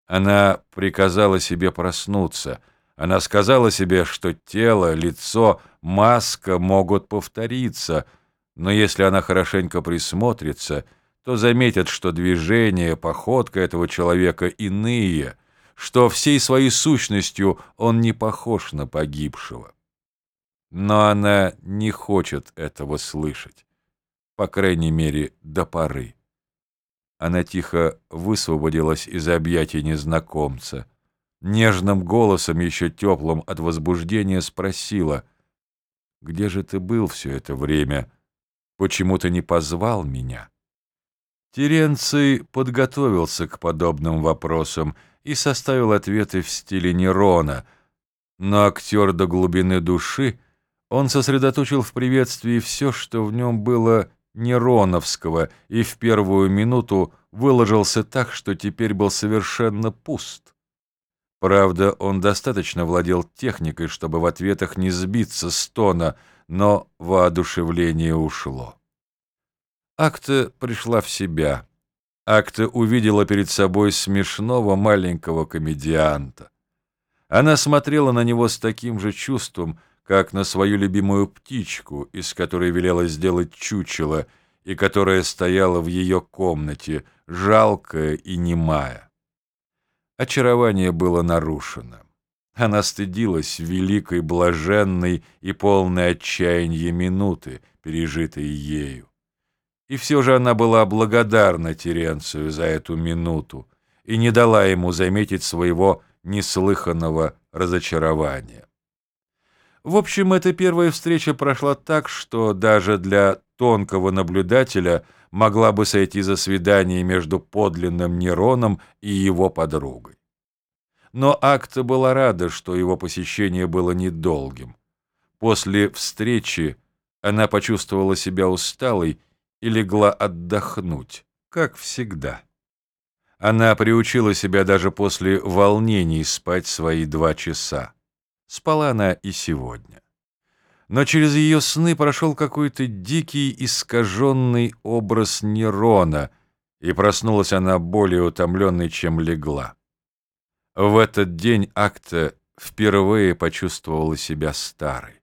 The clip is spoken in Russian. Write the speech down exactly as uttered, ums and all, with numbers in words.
Она приказала себе проснуться. Она сказала себе, что тело, лицо, маска могут повториться, но если она хорошенько присмотрится, то заметит, что движение, походка этого человека иные, что всей своей сущностью он не похож на погибшего. Но она не хочет этого слышать, по крайней мере, до поры. Она тихо высвободилась из объятий незнакомца. Нежным голосом, еще теплым от возбуждения, спросила: «Где же ты был все это время? Почему ты не позвал меня?» Теренций подготовился к подобным вопросам и составил ответы в стиле Нерона, но актер до глубины души, он сосредоточил в приветствии все, что в нем было нероновского, и в первую минуту выложился так, что теперь был совершенно пуст. Правда, он достаточно владел техникой, чтобы в ответах не сбиться с тона, но воодушевление ушло. Акта пришла в себя. Акта увидела перед собой смешного маленького комедианта. Она смотрела на него с таким же чувством, как на свою любимую птичку, из которой велела сделать чучело, и которая стояла в ее комнате, жалкая и немая. Очарование было нарушено. Она стыдилась великой, блаженной и полной отчаяния минуты, пережитой ею. И все же она была благодарна Теренцию за эту минуту и не дала ему заметить своего неслыханного разочарования. В общем, эта первая встреча прошла так, что даже для тонкого наблюдателя могла бы сойти за свидание между подлинным Нероном и его подругой. Но Акта была рада, что его посещение было недолгим. После встречи она почувствовала себя усталой и легла отдохнуть, как всегда. Она приучила себя даже после волнений спать свои два часа. Спала она и сегодня. Но через ее сны прошел какой-то дикий, искаженный образ Нерона, и проснулась она более утомленной, чем легла. В этот день Акта впервые почувствовала себя старой.